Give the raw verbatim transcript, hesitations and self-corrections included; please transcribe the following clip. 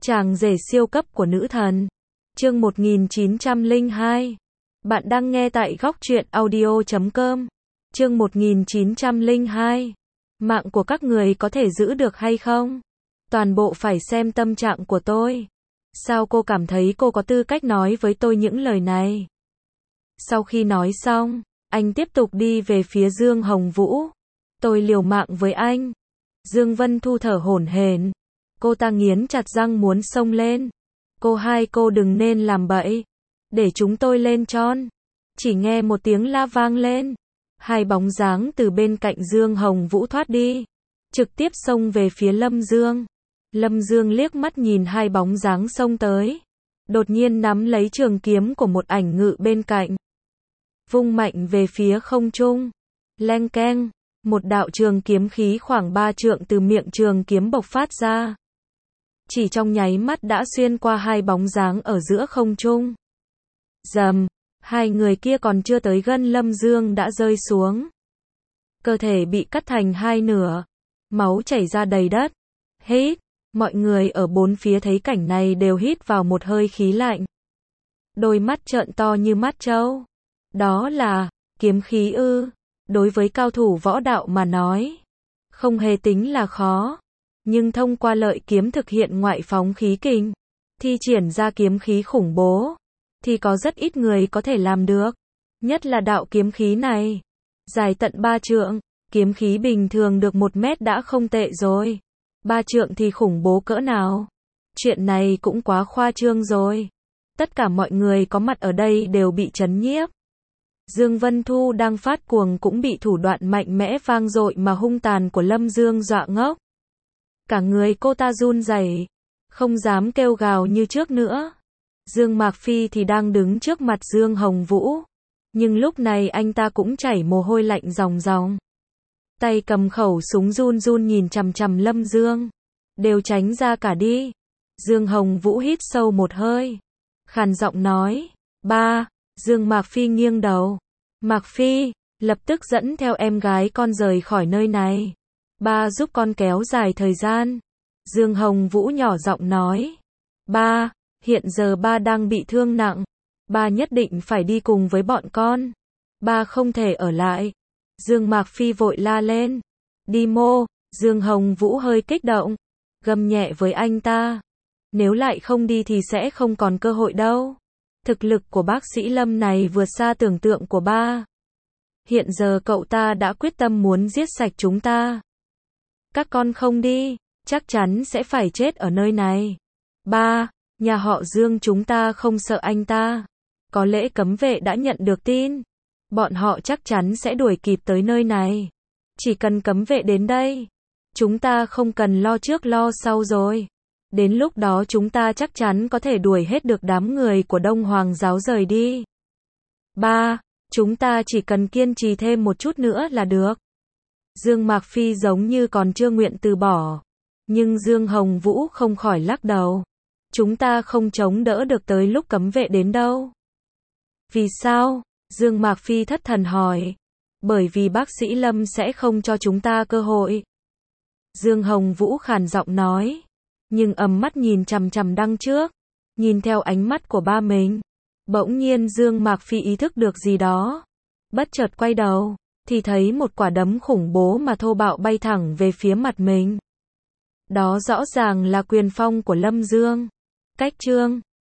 Chàng rể siêu cấp của nữ thần. Chương một nghìn chín trăm lẻ hai. Bạn đang nghe tại góc truyện audio chấm com. Chương một nghìn chín trăm lẻ hai. Mạng của các người có thể giữ được hay không? Toàn bộ phải xem tâm trạng của tôi. Sao cô cảm thấy cô có tư cách nói với tôi những lời này? Sau khi nói xong, anh tiếp tục đi về phía Dương Hồng Vũ. Tôi liều mạng với anh. Dương Vân Thu thở hổn hển. Cô ta nghiến chặt răng muốn xông lên. Cô hai cô đừng nên làm bậy. Để chúng tôi lên tròn. Chỉ nghe một tiếng la vang lên. Hai bóng dáng từ bên cạnh Dương Hồng Vũ thoát đi. Trực tiếp xông về phía Lâm Dương. Lâm Dương liếc mắt nhìn hai bóng dáng xông tới. Đột nhiên nắm lấy trường kiếm của một ảnh ngự bên cạnh. Vung mạnh về phía không trung. Leng keng. Một đạo trường kiếm khí khoảng ba trượng từ miệng trường kiếm bộc phát ra. Chỉ trong nháy mắt đã xuyên qua hai bóng dáng ở giữa không trung. Rầm, hai người kia còn chưa tới gần Lâm Dương đã rơi xuống. Cơ thể bị cắt thành hai nửa. Máu chảy ra đầy đất. Hít, mọi người ở bốn phía thấy cảnh này đều hít vào một hơi khí lạnh. Đôi mắt trợn to như mắt trâu. Đó là kiếm khí ư? Đối với cao thủ võ đạo mà nói, không hề tính là khó. Nhưng thông qua lợi kiếm thực hiện ngoại phóng khí kình, thi triển ra kiếm khí khủng bố, thì có rất ít người có thể làm được. Nhất là đạo kiếm khí này, dài tận ba trượng, kiếm khí bình thường được một mét đã không tệ rồi. Ba trượng thì khủng bố cỡ nào? Chuyện này cũng quá khoa trương rồi. Tất cả mọi người có mặt ở đây đều bị chấn nhiếp. Dương Vân Thu đang phát cuồng cũng bị thủ đoạn mạnh mẽ vang dội mà hung tàn của Lâm Dương dọa ngốc. Cả người cô ta run rẩy, không dám kêu gào như trước nữa. Dương Mạc Phi thì đang đứng trước mặt Dương Hồng Vũ, nhưng lúc này anh ta cũng chảy mồ hôi lạnh ròng ròng. Tay cầm khẩu súng run run nhìn chằm chằm Lâm Dương. Đều tránh ra cả đi. Dương Hồng Vũ hít sâu một hơi, khàn giọng nói, ba. Dương Mạc Phi nghiêng đầu. Mạc Phi, lập tức dẫn theo em gái con rời khỏi nơi này. Ba giúp con kéo dài thời gian. Dương Hồng Vũ nhỏ giọng nói. Ba, hiện giờ ba đang bị thương nặng. Ba nhất định phải đi cùng với bọn con. Ba không thể ở lại. Dương Mạc Phi vội la lên. Đi mô. Dương Hồng Vũ hơi kích động, gầm nhẹ với anh ta. Nếu lại không đi thì sẽ không còn cơ hội đâu. Thực lực của bác sĩ Lâm này vượt xa tưởng tượng của ba. Hiện giờ cậu ta đã quyết tâm muốn giết sạch chúng ta. Các con không đi, chắc chắn sẽ phải chết ở nơi này. Ba, nhà họ Dương chúng ta không sợ anh ta. Có lẽ cấm vệ đã nhận được tin. Bọn họ chắc chắn sẽ đuổi kịp tới nơi này. Chỉ cần cấm vệ đến đây, chúng ta không cần lo trước lo sau rồi. Đến lúc đó chúng ta chắc chắn có thể đuổi hết được đám người của Đông Hoàng giáo rời đi. Ba, chúng ta chỉ cần kiên trì thêm một chút nữa là được. Dương Mạc Phi giống như còn chưa nguyện từ bỏ. Nhưng Dương Hồng Vũ không khỏi lắc đầu. Chúng ta không chống đỡ được tới lúc cấm vệ đến đâu. Vì sao? Dương Mạc Phi thất thần hỏi. Bởi vì bác sĩ Lâm sẽ không cho chúng ta cơ hội. Dương Hồng Vũ khàn giọng nói. Nhưng ầm mắt nhìn chằm chằm đằng trước, nhìn theo ánh mắt của ba mình. Bỗng nhiên Dương Mạc Phi ý thức được gì đó. Bất chợt quay đầu, thì thấy một quả đấm khủng bố mà thô bạo bay thẳng về phía mặt mình. Đó rõ ràng là quyền phong của Lâm Dương. Cách chương